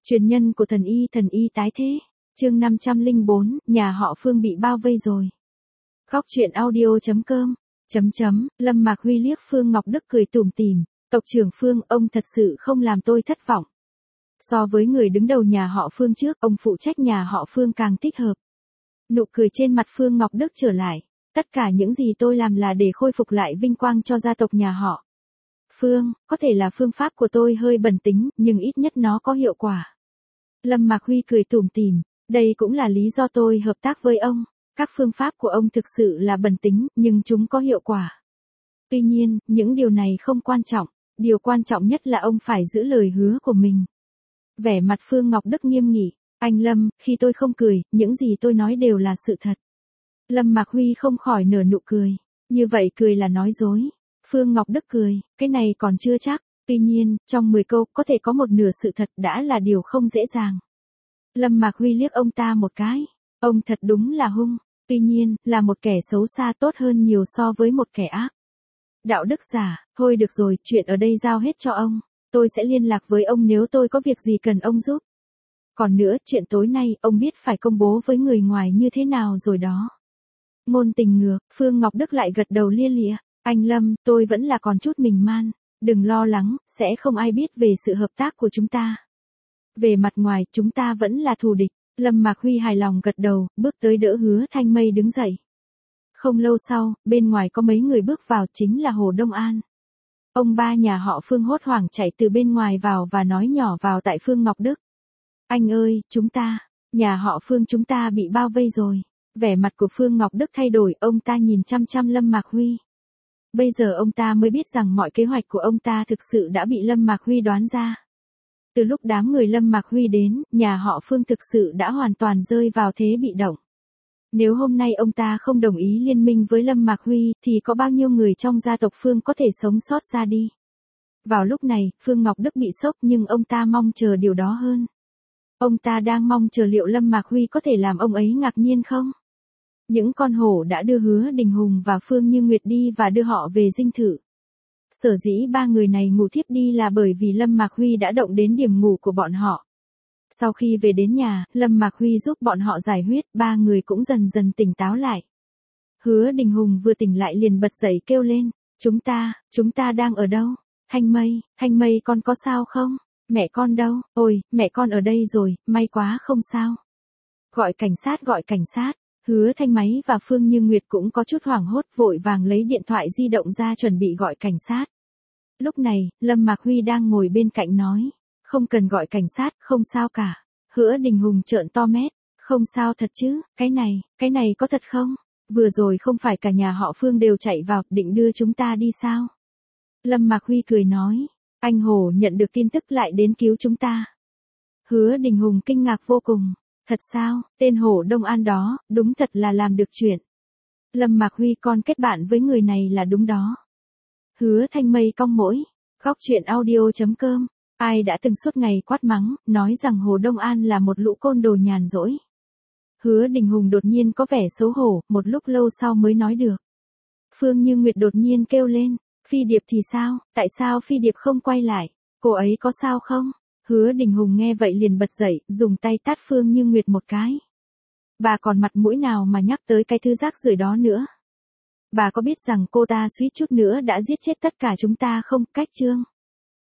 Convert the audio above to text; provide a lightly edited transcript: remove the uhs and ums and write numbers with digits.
Truyền nhân của thần y tái thế. Chương 504, nhà họ Phương bị bao vây rồi. Góc truyện audio.com. Lâm Mạc Huy liếc Phương Ngọc Đức cười tủm tỉm, "Tộc trưởng Phương, ông thật sự không làm tôi thất vọng. So với người đứng đầu nhà họ Phương trước, ông phụ trách nhà họ Phương càng thích hợp." Nụ cười trên mặt Phương Ngọc Đức trở lại, "Tất cả những gì tôi làm là để khôi phục lại vinh quang cho gia tộc nhà họ Phương, có thể là phương pháp của tôi hơi bẩn tính, nhưng ít nhất nó có hiệu quả." Lâm Mạc Huy cười tủm tỉm, "Đây cũng là lý do tôi hợp tác với ông. Các phương pháp của ông thực sự là bẩn tính, nhưng chúng có hiệu quả. Tuy nhiên, những điều này không quan trọng, điều quan trọng nhất là ông phải giữ lời hứa của mình." Vẻ mặt Phương Ngọc Đức nghiêm nghị, "Anh Lâm, khi tôi không cười, những gì tôi nói đều là sự thật." Lâm Mạc Huy không khỏi nở nụ cười, "Như vậy cười là nói dối." Phương Ngọc Đức cười, "Cái này còn chưa chắc, tuy nhiên, trong 10 câu, có thể có một nửa sự thật đã là điều không dễ dàng." Lâm Mạc Huy liếc ông ta một cái, "Ông thật đúng là hung, tuy nhiên, là một kẻ xấu xa tốt hơn nhiều so với một kẻ ác. Đạo đức giả, thôi được rồi, chuyện ở đây giao hết cho ông. Tôi sẽ liên lạc với ông nếu tôi có việc gì cần ông giúp. Còn nữa, chuyện tối nay, ông biết phải công bố với người ngoài như thế nào rồi đó." Ngôn tình ngược, Phương Ngọc Đức lại gật đầu lia lịa, "Anh Lâm, tôi vẫn là còn chút mình man. Đừng lo lắng, sẽ không ai biết về sự hợp tác của chúng ta. Về mặt ngoài, chúng ta vẫn là thù địch." Lâm Mạc Huy hài lòng gật đầu, bước tới đỡ Hứa Thanh Mây đứng dậy. Không lâu sau, bên ngoài có mấy người bước vào, chính là Hồ Đông An. Ông ba nhà họ Phương hốt hoảng chạy từ bên ngoài vào và nói nhỏ vào tai Phương Ngọc Đức, "Anh ơi, nhà họ Phương chúng ta bị bao vây rồi." Vẻ mặt của Phương Ngọc Đức thay đổi, ông ta nhìn chăm chăm Lâm Mạc Huy. Bây giờ ông ta mới biết rằng mọi kế hoạch của ông ta thực sự đã bị Lâm Mạc Huy đoán ra. Từ lúc đám người Lâm Mạc Huy đến, nhà họ Phương thực sự đã hoàn toàn rơi vào thế bị động. Nếu hôm nay ông ta không đồng ý liên minh với Lâm Mạc Huy, thì có bao nhiêu người trong gia tộc Phương có thể sống sót ra đi. Vào lúc này, Phương Ngọc Đức bị sốc, nhưng ông ta mong chờ điều đó hơn. Ông ta đang mong chờ liệu Lâm Mạc Huy có thể làm ông ấy ngạc nhiên không? Những con hổ đã đưa Hứa Đình Hùng và Phương Như Nguyệt đi và đưa họ về dinh thự. Sở dĩ ba người này ngủ thiếp đi là bởi vì Lâm Mạc Huy đã động đến điểm ngủ của bọn họ. Sau khi về đến nhà, Lâm Mạc Huy giúp bọn họ giải huyết, ba người cũng dần dần tỉnh táo lại. Hứa Đình Hùng vừa tỉnh lại liền bật dậy kêu lên, chúng ta đang ở đâu? Thanh Mây con có sao không? Mẹ con đâu? Ôi, mẹ con ở đây rồi, may quá không sao. Gọi cảnh sát. Hứa Thanh Máy và Phương Như Nguyệt cũng có chút hoảng hốt, vội vàng lấy điện thoại di động ra chuẩn bị gọi cảnh sát. Lúc này, Lâm Mạc Huy đang ngồi bên cạnh nói, "Không cần gọi cảnh sát, không sao cả." Hứa Đình Hùng trợn to mắt, "Không sao thật chứ, cái này có thật không? Vừa rồi không phải cả nhà họ Phương đều chạy vào, định đưa chúng ta đi sao?" Lâm Mạc Huy cười nói, "Anh Hồ nhận được tin tức lại đến cứu chúng ta." Hứa Đình Hùng kinh ngạc vô cùng, "Thật sao, tên Hồ Đông An đó, đúng thật là làm được chuyện." Lâm Mạc Huy, con kết bạn với người này là đúng đó. Hứa Thanh Mây cong mũi, góc truyện audio.com. Ai đã từng suốt ngày quát mắng, nói rằng Hồ Đông An là một lũ côn đồ nhàn rỗi. Hứa Đình Hùng đột nhiên có vẻ xấu hổ, một lúc lâu sau mới nói được. Phương Như Nguyệt đột nhiên kêu lên, "Phi Điệp thì sao, tại sao Phi Điệp không quay lại, cô ấy có sao không?" Hứa Đình Hùng nghe vậy liền bật dậy, dùng tay tát Phương Như Nguyệt một cái. "Bà còn mặt mũi nào mà nhắc tới cái thứ rác rưởi đó nữa? Bà có biết rằng cô ta suýt chút nữa đã giết chết tất cả chúng ta không?" Cách chương